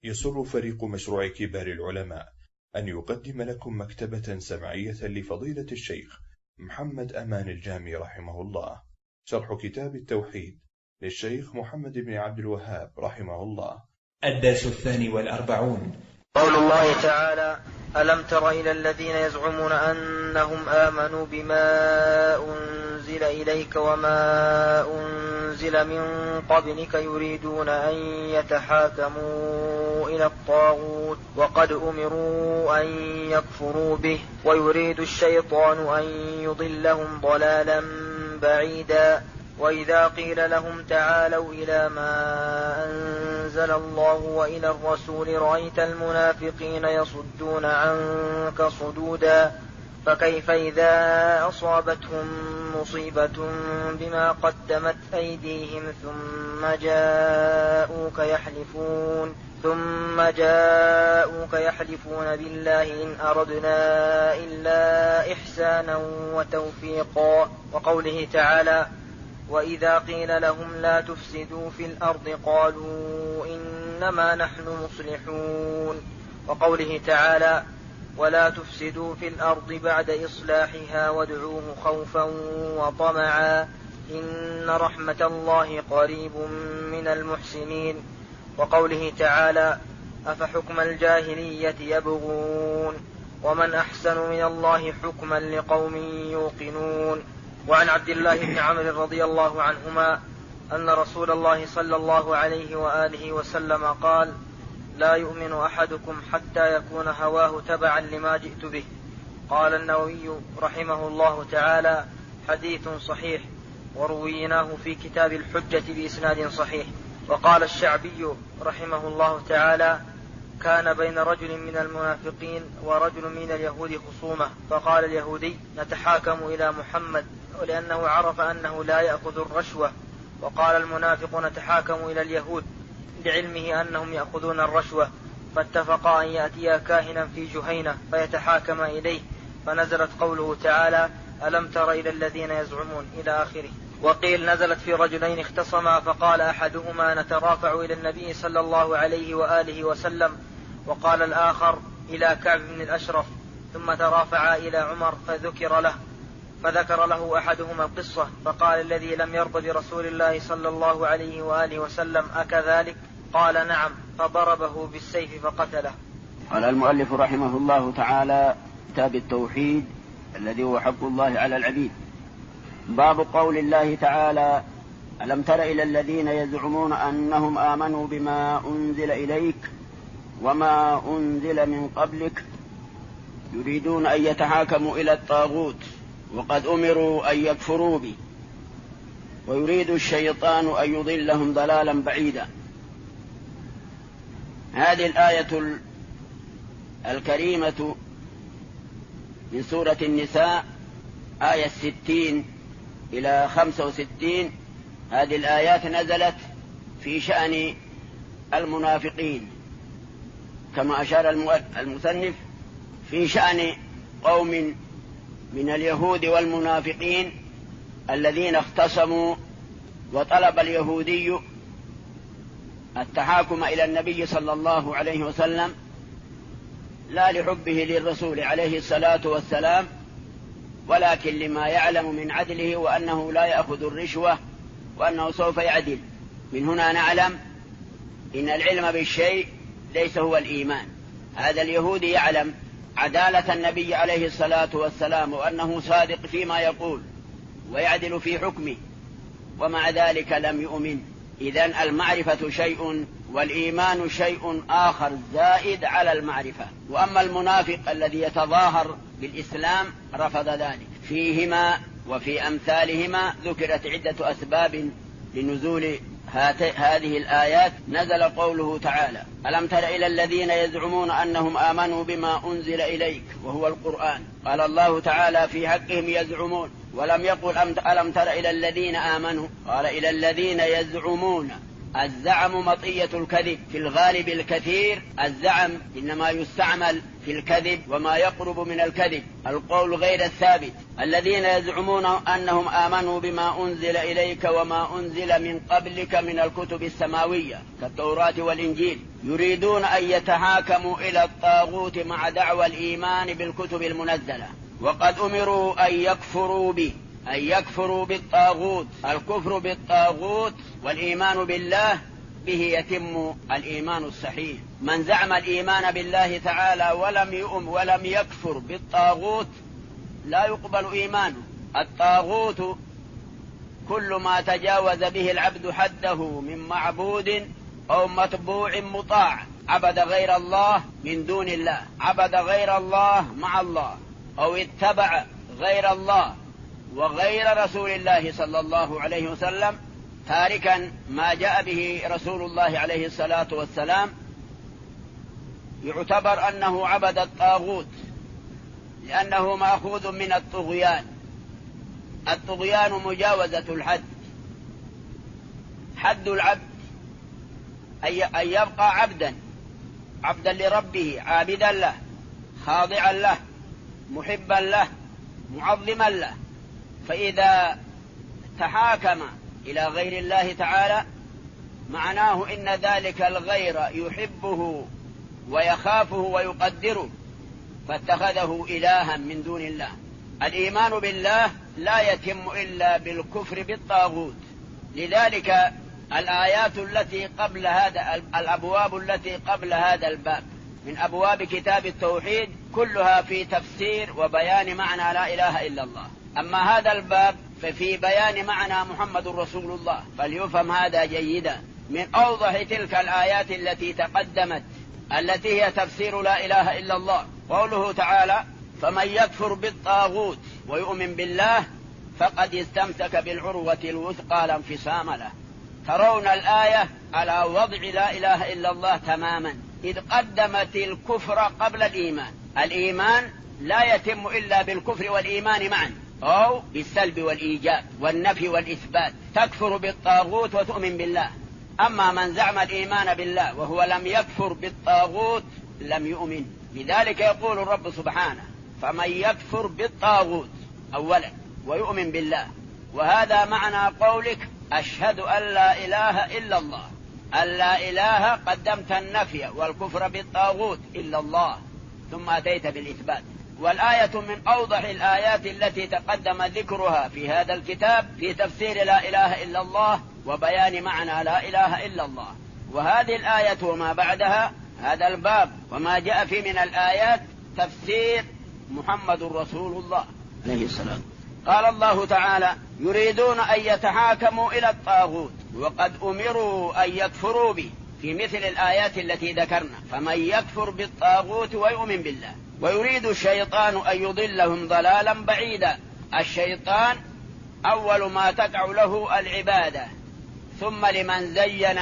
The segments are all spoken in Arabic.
يسر فريق مشروع كبار العلماء أن يقدم لكم مكتبة سمعية لفضيلة الشيخ محمد أمان الجامي رحمه الله، شرح كتاب التوحيد للشيخ محمد بن عبد الوهاب رحمه الله. الدرس 42. قول الله تعالى: ألم تر إلى الذين يزعمون أنهم آمنوا بما أنزل إليك وما أنزل من قبلك يريدون أن يتحاكموا إلى الطاغوت وقد أمروا أن يكفروا به ويريد الشيطان أن يضلهم ضلالا بعيدا. وإذا قيل لهم تعالوا إلى ما أنزل الله وإلى الرسول رأيت المنافقين يصدون عنك صدودا. فكيف إذا أصابتهم مصيبة بما قدمت أيديهم ثم جاءوك يحلفون بالله إن أردنا إلا إحسانا وتوفيقا. وقوله تعالى: وإذا قيل لهم لا تفسدوا في الأرض قالوا إنما نحن مصلحون. وقوله تعالى: ولا تفسدوا في الأرض بعد إصلاحها وادعوه خوفا وطمعا إن رحمة الله قريب من المحسنين. وقوله تعالى: أفحكم الجاهلية يبغون ومن أحسن من الله حكما لقوم يوقنون. وعن عبد الله بن عمرو رضي الله عنهما أن رسول الله صلى الله عليه وآله وسلم قال: لا يؤمن أحدكم حتى يكون هواه تبعا لما جئت به. قال النووي رحمه الله تعالى: حديث صحيح، ورويناه في كتاب الحجة بإسناد صحيح. وقال الشعبي رحمه الله تعالى: كان بين رجل من المنافقين ورجل من اليهود خصومة، فقال اليهودي: نتحاكم إلى محمد، ولأنه عرف أنه لا يأخذ الرشوة. وقال المنافق: نتحاكم إلى اليهود، لعلمه أنهم يأخذون الرشوة. فاتفقا أن يأتيا كاهنا في جهينة فيتحاكم إليه، فنزلت قوله تعالى: ألم تر إلى الذين يزعمون إلى آخره. وقيل نزلت في رجلين اختصما، فقال أحدهما: نترافع إلى النبي صلى الله عليه وآله وسلم، وقال الآخر: إلى كعب بن الأشرف. ثم ترافعا إلى عمر فذكر له أحدهما القصة، فقال الذي لم يرض برسول الله صلى الله عليه وآله وسلم: أكذلك؟ قال: نعم. فضربه بالسيف فقتله. قال المؤلف رحمه الله تعالى: كتاب التوحيد الذي هو حق الله على العبيد. باب قول الله تعالى: ألم تر إلى الذين يزعمون أنهم آمنوا بما أنزل إليك وما أنزل من قبلك يريدون أن يتحاكموا إلى الطاغوت وقد أمروا أن يكفروا به ويريد الشيطان أن يضلهم ضلالا بعيدا. هذه الآية الكريمة من سورة النساء، آية 60 إلى 65. هذه الآيات نزلت في شأن المنافقين، كما أشار المصنف، في شأن قوم من اليهود والمنافقين الذين اختصموا، وطلب اليهودي التحاكم إلى النبي صلى الله عليه وسلم لا لحبه للرسول عليه الصلاة والسلام، ولكن لما يعلم من عدله وأنه لا يأخذ الرشوة وأنه سوف يعدل. من هنا نعلم إن العلم بالشيء ليس هو الإيمان. هذا اليهودي يعلم عدالة النبي عليه الصلاة والسلام وأنه صادق فيما يقول ويعدل في حكمه، ومع ذلك لم يؤمن. إذن المعرفة شيء والإيمان شيء آخر زائد على المعرفة. وأما المنافق الذي يتظاهر بالإسلام رفض ذلك. فيهما وفي أمثالهما ذكرت عدة أسباب لنزول هذه الآيات. نزل قوله تعالى: ألم تر إلى الذين يزعمون أنهم آمنوا بما أنزل إليك وهو القرآن. قال الله تعالى في حقهم يزعمون، ولم يقل ألم تر إلى الذين آمنوا، قال إلى الذين يزعمون. الزعم مطية الكذب، في الغالب الكثير الزعم إنما يستعمل في الكذب وما يقرب من الكذب، القول غير الثابت. الذين يزعمون أنهم آمنوا بما أنزل إليك وما أنزل من قبلك من الكتب السماوية كالتوراة والإنجيل، يريدون أن يتحاكموا إلى الطاغوت مع دعوى الإيمان بالكتب المنزلة، وقد أمروا أن يكفروا بالطاغوت. الكفر بالطاغوت والإيمان بالله به يتم الإيمان الصحيح. من زعم الإيمان بالله تعالى ولم يكفر بالطاغوت لا يقبل إيمانه. الطاغوت كل ما تجاوز به العبد حده من معبود أو متبوع مطاع، عبد غير الله من دون الله، عبد غير الله مع الله، أو اتبع غير الله وغير رسول الله صلى الله عليه وسلم تاركا ما جاء به رسول الله عليه الصلاة والسلام، يعتبر أنه عبد الطاغوت، لأنه مأخوذ من الطغيان. الطغيان مجاوزة الحد. حد العبد أن يبقى عبدا لربه، عابدا له، خاضعا له، محبا له، معظما له. فإذا تحاكم إلى غير الله تعالى معناه إن ذلك الغير يحبه ويخافه ويقدره، فاتخذه إلها من دون الله. الإيمان بالله لا يتم إلا بالكفر بالطاغوت. لذلك الآيات التي قبل هذا، الأبواب التي قبل هذا الباب من أبواب كتاب التوحيد كلها في تفسير وبيان معنى لا إله إلا الله. أما هذا الباب ففي بيان معنى محمد رسول الله، فليفهم هذا جيدا. من أوضح تلك الآيات التي تقدمت التي هي تفسير لا إله إلا الله قوله تعالى: فمن يكفر بالطاغوت ويؤمن بالله فقد استمسك بالعروة الوثقى لا انفصام له. ترون الآية على وضع لا إله إلا الله تماما، إذ قدمت الكفر قبل الإيمان. الإيمان لا يتم إلا بالكفر والإيمان معا، أو بالسلب والإيجاب والنفي والإثبات. تكفر بالطاغوت وتؤمن بالله. أما من زعم الإيمان بالله وهو لم يكفر بالطاغوت لم يؤمن. لذلك يقول الرب سبحانه: فمن يكفر بالطاغوت أولا ويؤمن بالله. وهذا معنى قولك: أشهد أن لا إله إلا الله. ألا إله قدمت النفي والكفر بالطاغوت إلا الله، ثم أتيت بالإثبات. والآية من أوضح الآيات التي تقدم ذكرها في هذا الكتاب في تفسير لا إله إلا الله وبيان معنى لا إله إلا الله. وهذه الآية وما بعدها، هذا الباب وما جاء فيه من الآيات تفسير محمد رسول الله عليه السلام. قال الله تعالى: يريدون أن يتحاكموا إلى الطاغوت وقد أمروا أن يكفروا به، في مثل الآيات التي ذكرنا: فمن يكفر بالطاغوت ويؤمن بالله. ويريد الشيطان أن يضلهم ضلالا بعيدا. الشيطان أول ما تقع له العبادة، ثم لمن زين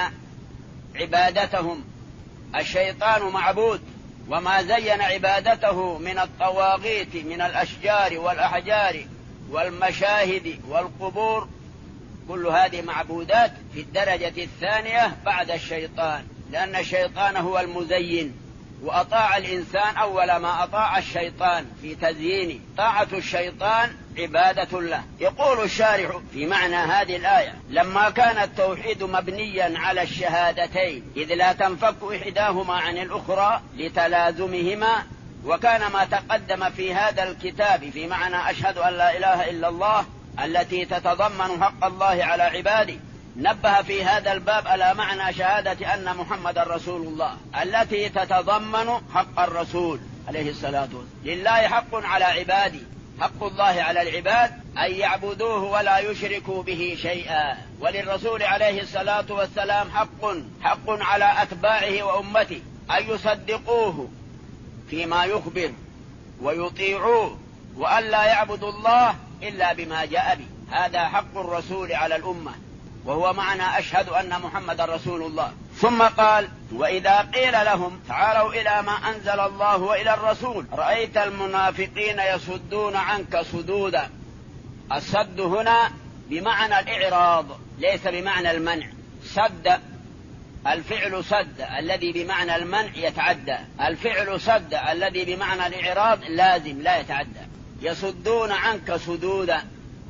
عبادتهم. الشيطان معبود، وما زين عبادته من الطواغيت من الأشجار والأحجار والمشاهد والقبور، كل هذه معبودات في الدرجة الثانية بعد الشيطان، لأن الشيطان هو المزين، وأطاع الإنسان أول ما أطاع الشيطان في تزيين. طاعة الشيطان عبادة له. يقول الشارح في معنى هذه الآية: لما كان التوحيد مبنيا على الشهادتين إذ لا تنفك إحداهما عن الأخرى لتلازمهما، وكان ما تقدم في هذا الكتاب في معنى أشهد أن لا إله إلا الله التي تتضمن حق الله على عباده، نبه في هذا الباب على معنى شهادة أن محمد رسول الله التي تتضمن حق الرسول عليه الصلاة والسلام. لله حق على عباده، حق الله على العباد أن يعبدوه ولا يشركوا به شيئا. وللرسول عليه الصلاة والسلام حق على أتباعه وأمته أن يصدقوه فيما يخبر ويطيعوه، وأن لا يعبدوا الله إلا بما جاء به. هذا حق الرسول على الأمة، وهو معنى أشهد أن محمد رسول الله. ثم قال: وإذا قيل لهم تعالوا إلى ما أنزل الله وإلى الرسول رأيت المنافقين يصدون عنك صدودا. الصد هنا بمعنى الإعراض ليس بمعنى المنع. صد الفعل صد الذي بمعنى المنع يتعدى، الفعل صد الذي بمعنى الإعراض لازم لا يتعدى. يصدون عنك صدودا،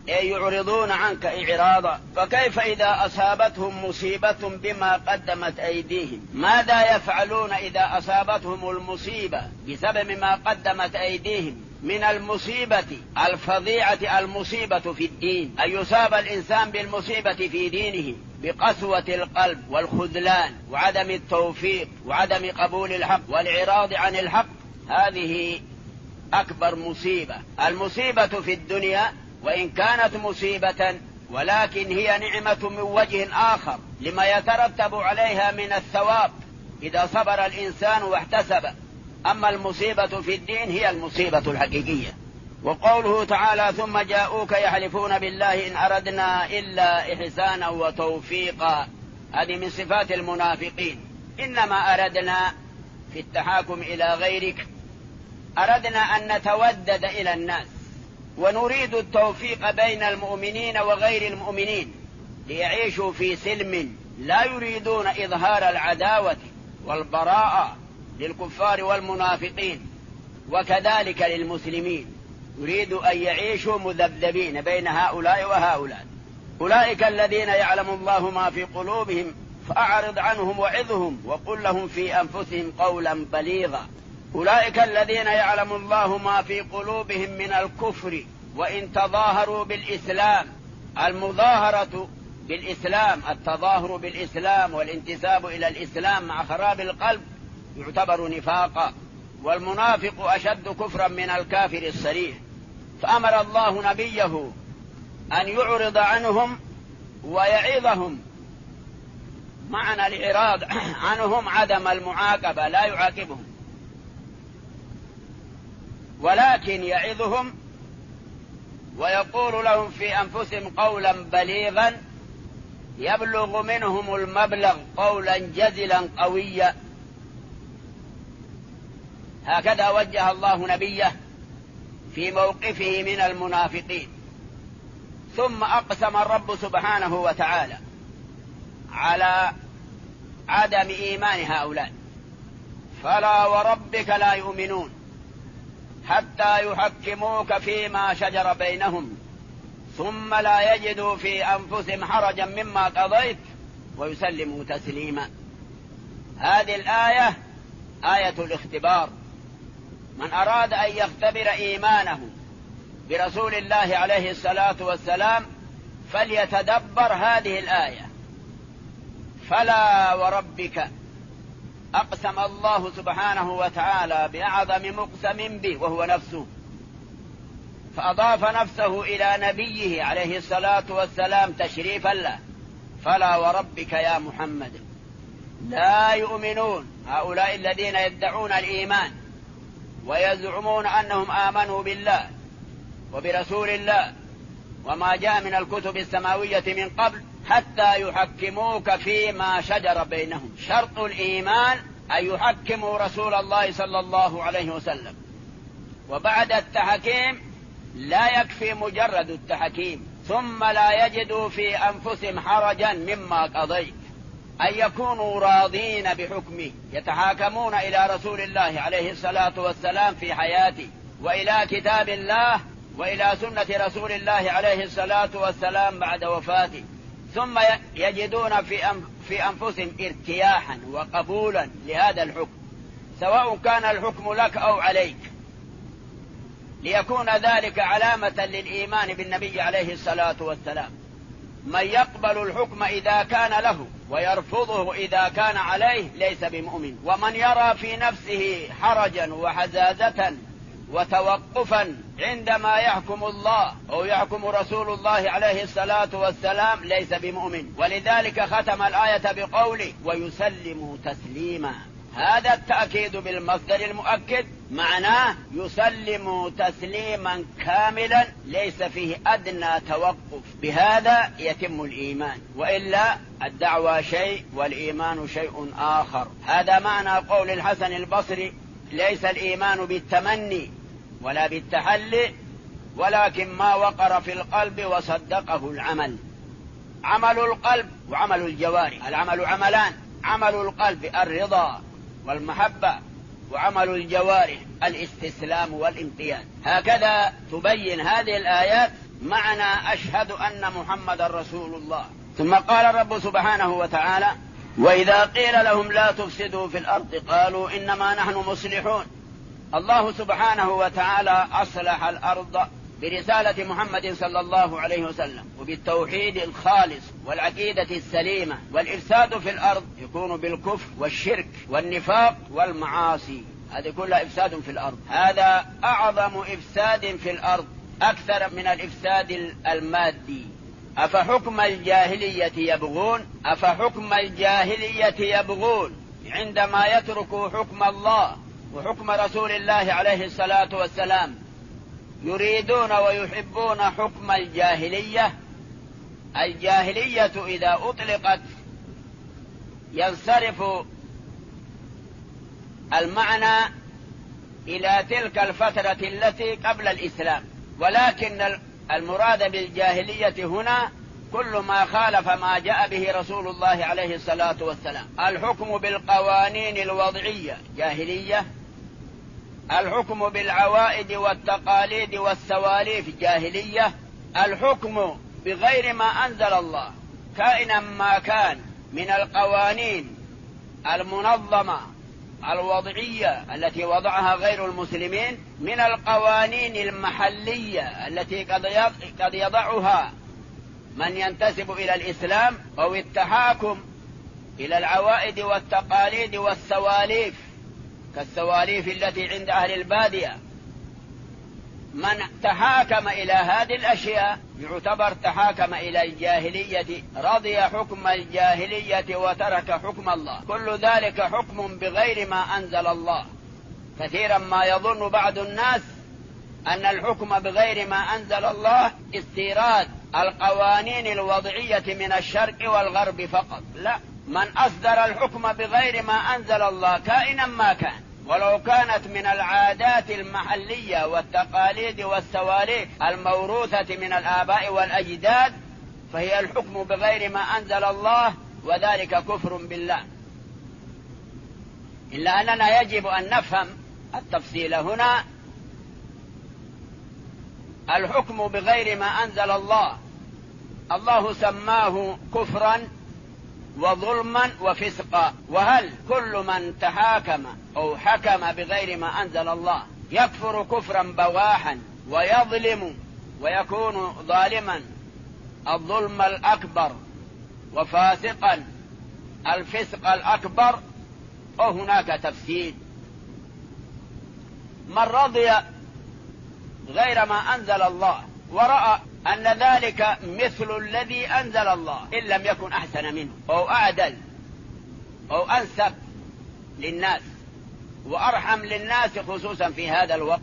أي يعرضون عنك إعراضا. فكيف إذا أصابتهم مصيبة بما قدمت أيديهم؟ ماذا يفعلون إذا أصابتهم المصيبة بسبب ما قدمت أيديهم من المصيبة الفظيعة، المصيبة في الدين، أن يصاب الإنسان بالمصيبة في دينه بقسوة القلب والخذلان وعدم التوفيق وعدم قبول الحق والإعراض عن الحق. هذه أكبر مصيبة. المصيبة في الدنيا وإن كانت مصيبة ولكن هي نعمة من وجه آخر لما يترتب عليها من الثواب إذا صبر الإنسان واحتسب. أما المصيبة في الدين هي المصيبة الحقيقية. وقوله تعالى ثم جاءوك يحلفون بالله إن أردنا إلا إحسانا وتوفيقا، هذه من صفات المنافقين. إنما أردنا في التحاكم إلى غيرك، أردنا أن نتودد إلى الناس ونريد التوفيق بين المؤمنين وغير المؤمنين ليعيشوا في سلم، لا يريدون إظهار العداوة والبراءة للكفار والمنافقين، وكذلك للمسلمين، يريد أن يعيشوا مذبذبين بين هؤلاء وهؤلاء. أولئك الذين يعلم الله ما في قلوبهم فأعرض عنهم وعظهم وقل لهم في أنفسهم قولا بليغا. أولئك الذين يعلم الله ما في قلوبهم من الكفر وإن تظاهروا بالإسلام. المظاهرة بالإسلام، التظاهر بالإسلام والانتساب إلى الإسلام مع خراب القلب يعتبر نفاقا، والمنافق أشد كفرا من الكافر الصريح. فأمر الله نبيه أن يعرض عنهم ويعظهم. معنى الإعراض عنهم عدم المعاقبة، لا يعاقبهم ولكن يعظهم ويقول لهم في أنفسهم قولا بليغا يبلغ منهم المبلغ قولا جزلا قويا. هكذا وجه الله نبيه في موقفه من المنافقين. ثم أقسم الرب سبحانه وتعالى على عدم إيمان هؤلاء: فلا وربك لا يؤمنون حتى يحكموك فيما شجر بينهم ثم لا يجدوا في أنفسهم حرجا مما قضيت ويسلموا تسليما. هذه الآية آية الاختبار. من أراد أن يختبر إيمانه برسول الله عليه الصلاة والسلام فليتدبر هذه الآية. فلا وربك، أقسم الله سبحانه وتعالى بأعظم مقسم به وهو نفسه، فأضاف نفسه إلى نبيه عليه الصلاة والسلام تشريفا له. فلا وربك يا محمد لا يؤمنون، هؤلاء الذين يدعون الإيمان ويزعمون أنهم آمنوا بالله وبرسول الله وما جاء من الكتب السماوية من قبل حتى يحكموك فيما شجر بينهم. شرط الإيمان أن يحكموا رسول الله صلى الله عليه وسلم، وبعد التحكيم لا يكفي مجرد التحكيم، ثم لا يجدوا في أنفسهم حرجا مما قضيت، أن يكونوا راضين بحكمه، يتحاكمون إلى رسول الله عليه الصلاة والسلام في حياته وإلى كتاب الله وإلى سنة رسول الله عليه الصلاة والسلام بعد وفاته، ثم يجدون في أنفسهم ارتياحا وقبولا لهذا الحكم، سواء كان الحكم لك أو عليك، ليكون ذلك علامة للإيمان بالنبي عليه الصلاة والسلام. من يقبل الحكم إذا كان له ويرفضه إذا كان عليه ليس بمؤمن. ومن يرى في نفسه حرجا وحزازة وتوقفا عندما يحكم الله أو يحكم رسول الله عليه الصلاة والسلام ليس بمؤمن. ولذلك ختم الآية بقوله ويسلم تسليما. هذا التأكيد بالمصدر المؤكد معناه يسلم تسليما كاملا ليس فيه أدنى توقف، بهذا يتم الإيمان، وإلا الدعوة شيء والإيمان شيء آخر. هذا معنى قول الحسن البصري ليس الإيمان بالتمني ولا بالتحلي ولكن ما وقر في القلب وصدقه العمل. عمل القلب وعمل الجوارح، العمل عملان: عمل القلب الرضا والمحبة، وعمل الجوارح الاستسلام والانقياد. هكذا تبين هذه الآيات معنى أشهد أن محمد رسول الله. ثم قال الرب سبحانه وتعالى: وإذا قيل لهم لا تفسدوا في الأرض قالوا إنما نحن مصلحون. الله سبحانه وتعالى أصلح الأرض برسالة محمد صلى الله عليه وسلم وبالتوحيد الخالص والعقيدة السليمة. والإفساد في الأرض يكون بالكفر والشرك والنفاق والمعاصي، هذه كلها إفساد في الأرض. هذا أعظم إفساد في الأرض أكثر من الإفساد المادي. أفحكم الجاهلية يبغون، أفحكم الجاهلية يبغون عندما يتركوا حكم الله وحكم رسول الله عليه الصلاة والسلام، يريدون ويحبون حكم الجاهلية. الجاهلية إذا أطلقت ينصرف المعنى إلى تلك الفترة التي قبل الإسلام، ولكن المراد بالجاهلية هنا كل ما خالف ما جاء به رسول الله عليه الصلاة والسلام. الحكم بالقوانين الوضعية جاهلية، الحكم بالعوائد والتقاليد والسواليف جاهلية، الحكم بغير ما أنزل الله كائنا ما كان من القوانين المنظمة الوضعية التي وضعها غير المسلمين، من القوانين المحلية التي قد يضعها من ينتسب إلى الإسلام، أو التحاكم إلى العوائد والتقاليد والسواليف كالسواليف التي عند أهل البادية. من تحاكم إلى هذه الأشياء يعتبر تحاكم إلى الجاهلية، رضي حكم الجاهلية وترك حكم الله. كل ذلك حكم بغير ما أنزل الله. كثيرا ما يظن بعض الناس أن الحكم بغير ما أنزل الله استيراد القوانين الوضعية من الشرق والغرب فقط. لا، من أصدر الحكم بغير ما أنزل الله كائنا ما كان، ولو كانت من العادات المحلية والتقاليد والسواليف الموروثة من الآباء والأجداد، فهي الحكم بغير ما أنزل الله، وذلك كفر بالله. إلا أننا يجب أن نفهم التفصيل هنا. الحكم بغير ما أنزل الله الله سماه كفرا وظلما وفسقا. وهل كل من تحاكم أو حكم بغير ما أنزل الله يكفر كفرا بواحا ويظلم ويكون ظالما الظلم الأكبر وفاسقا الفسق الأكبر؟ أو هناك تفسير. من رضي غير ما أنزل الله ورأى أن ذلك مثل الذي أنزل الله إن لم يكن أحسن منه أو أعدل أو أنسب للناس وأرحم للناس خصوصا في هذا الوقت،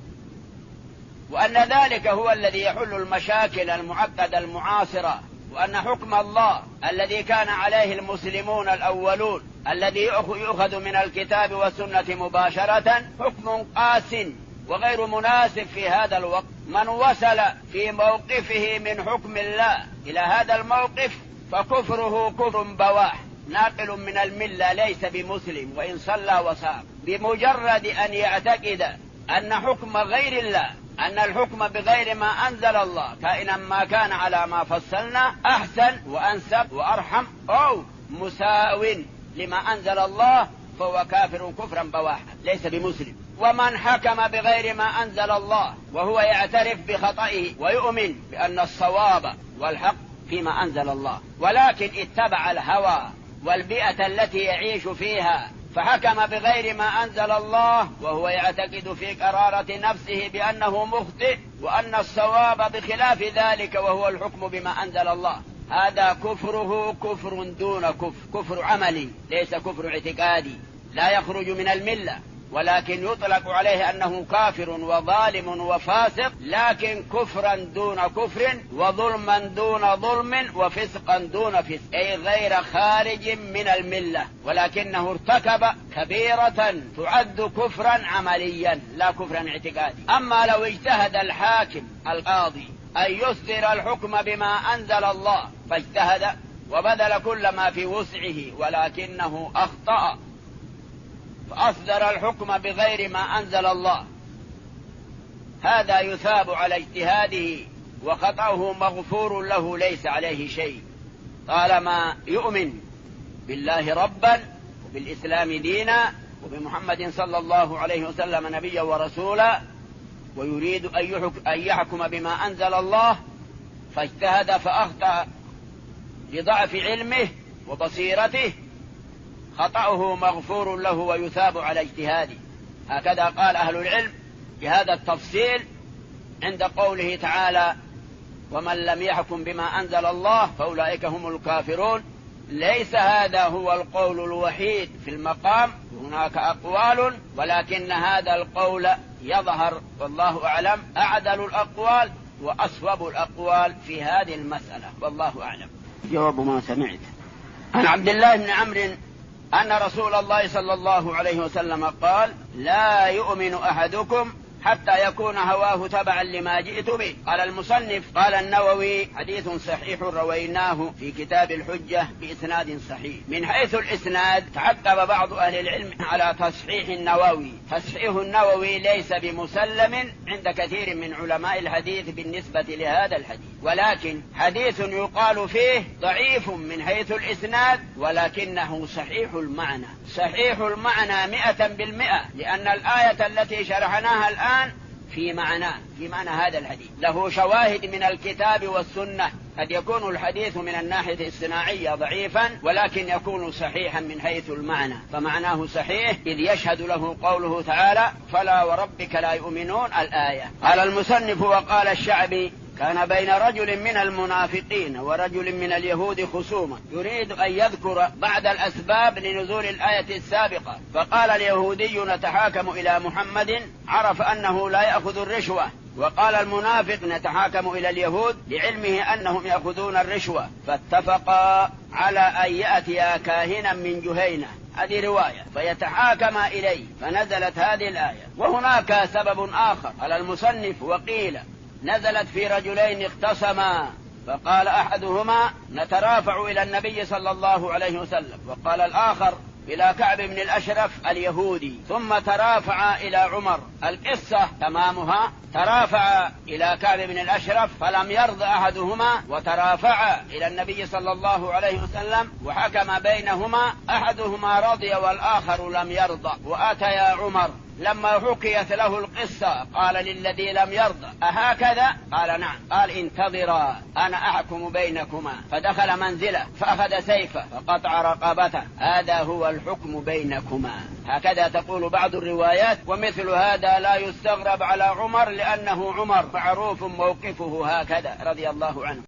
وأن ذلك هو الذي يحل المشاكل المعقدة المعاصرة، وأن حكم الله الذي كان عليه المسلمون الأولون الذي يؤخذ من الكتاب والسنة مباشرة حكم قاس وغير مناسب في هذا الوقت. من وصل في موقفه من حكم الله إلى هذا الموقف فكفره كفر بواح ناقل من الملة، ليس بمسلم وإن صلى وصام، بمجرد أن يعتقد أن حكم غير الله، أن الحكم بغير ما أنزل الله كائنا ما كان على ما فصلنا أحسن وأنسب وأرحم أو مساو لما أنزل الله، فهو كافر كفرا بواحا ليس بمسلم. ومن حكم بغير ما أنزل الله وهو يعترف بخطئه ويؤمن بأن الصواب والحق فيما أنزل الله، ولكن اتبع الهوى والبيئة التي يعيش فيها فحكم بغير ما أنزل الله وهو يعتقد في قرارة نفسه بأنه مخطئ وأن الصواب بخلاف ذلك وهو الحكم بما أنزل الله، هذا كفره كفر دون كفر، كفر عملي ليس كفر اعتقادي، لا يخرج من الملة، ولكن يطلق عليه أنه كافر وظالم وفاسق، لكن كفرا دون كفر وظلما دون ظلم وفسقا دون فسق، أي غير خارج من الملة، ولكنه ارتكب كبيرة تعد كفرا عمليا لا كفرا اعتقادي. أما لو اجتهد الحاكم القاضي أن يصدر الحكم بما أنزل الله فاجتهد وبذل كل ما في وسعه ولكنه أخطأ فأصدر الحكم بغير ما أنزل الله، هذا يثاب على اجتهاده وخطأه مغفور له ليس عليه شيء طالما يؤمن بالله ربا وبالإسلام دينا وبمحمد صلى الله عليه وسلم نبيا ورسولا، ويريد أن يحكم بما أنزل الله، فاجتهد فأخطأ لضعف علمه وبصيرته، خطأه مغفور له ويثاب على اجتهاده. هكذا قال أهل العلم بهذا التفصيل عند قوله تعالى: ومن لم يحكم بما أنزل الله فأولئك هم الكافرون. ليس هذا هو القول الوحيد في المقام، هناك أقوال، ولكن هذا القول يظهر والله أعلم أعدل الأقوال وأصوب الأقوال في هذه المسألة، والله أعلم. جواب ما سمعت عن عبد الله بن عمرو أن رسول الله صلى الله عليه وسلم قال: لا يؤمن أحدكم حتى يكون هواه تبعا لما جئت به. قال المصنف: قال النووي: حديث صحيح رويناه في كتاب الحجة بإسناد صحيح. من حيث الإسناد تعقب بعض أهل العلم على تصحيح النووي. تصحيح النووي ليس بمسلم عند كثير من علماء الحديث بالنسبة لهذا الحديث، ولكن حديث يقال فيه ضعيف من حيث الإسناد، ولكنه صحيح المعنى. صحيح المعنى 100%، لأن الآية التي شرحناها الآن في معنى هذا الحديث، له شواهد من الكتاب والسنة. قد يكون الحديث من الناحية الصناعية ضعيفا، ولكن يكون صحيحا من حيث المعنى، فمعناه صحيح إذ يشهد له قوله تعالى: فلا وربك لا يؤمنون، الآية. قال المصنف: وقال الشعبي: كان بين رجل من المنافقين ورجل من اليهود خصومة، يريد أن يذكر بعد الأسباب لنزول الآية السابقة، فقال اليهودي: نتحاكم إلى محمد، عرف أنه لا يأخذ الرشوة، وقال المنافق: نتحاكم إلى اليهود لعلمه أنهم يأخذون الرشوة، فاتفقا على أن يأتيا كاهنا من جهينة، هذه رواية، فيتحاكم إليه، فنزلت هذه الآية. وهناك سبب آخر، قال المصنف: وقيل نزلت في رجلين اختصما، فقال أحدهما: نترافع إلى النبي صلى الله عليه وسلم، وقال الآخر إلى كعب بن الأشرف اليهودي، ثم ترافع إلى عمر. القصة تمامها: ترافع إلى كعب بن الأشرف فلم يرضى أحدهما، وترافع إلى النبي صلى الله عليه وسلم وحكم بينهما، أحدهما رضي والآخر لم يرضى، وأتيا عمر. لما حكيت له القصة قال للذي لم يرضى: أهكذا؟ قال: نعم. قال: انتظرا أنا أحكم بينكما. فدخل منزله فأخذ سيفه فقطع رقبته. هذا هو الحكم بينكما. هكذا تقول بعض الروايات، ومثل هذا لا يستغرب على عمر، لأنه عمر معروف موقفه هكذا رضي الله عنه.